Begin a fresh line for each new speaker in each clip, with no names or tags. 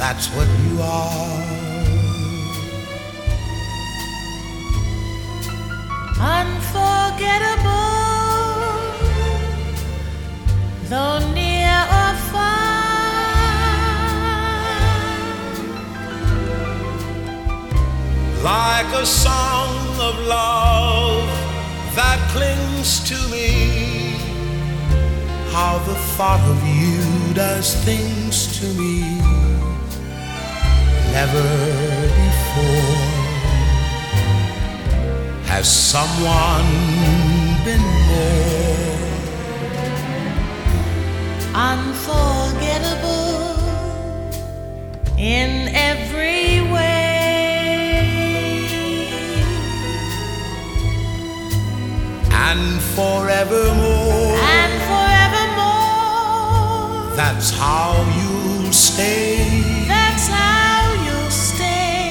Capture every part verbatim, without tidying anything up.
that's what you are.
Unforgettable, though near or far,
like a song of love that clings to me. How the thought of you does things to me. Never before has someone been more
unforgettable in every way,
and forevermore.
and forevermore.
That's how you'll stay.
That's how you'll stay.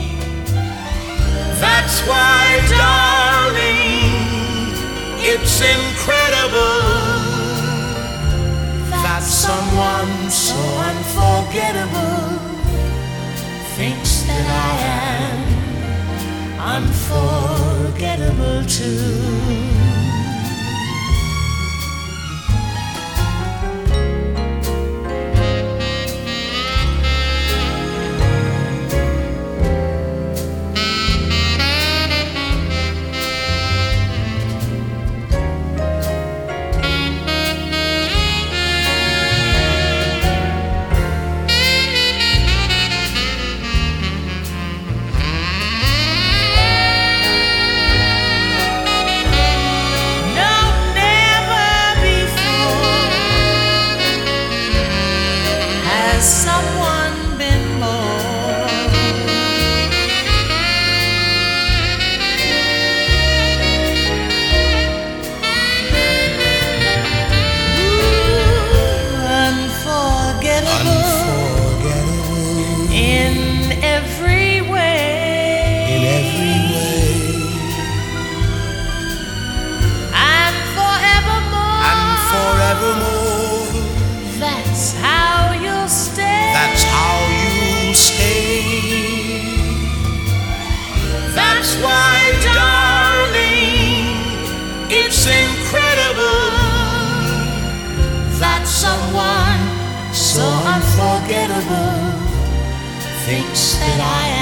That's why, darling, it's incredible that someone so unforgettable
Thinks that I am unforgettable too. Someone been more Ooh, unforgettable,
unforgettable
in every way,
in every way,
and forevermore,
and forevermore.
That's how you'll stay.
That's how you'll stay. That's why, darling, it's incredible
That someone so unforgettable thinks that I am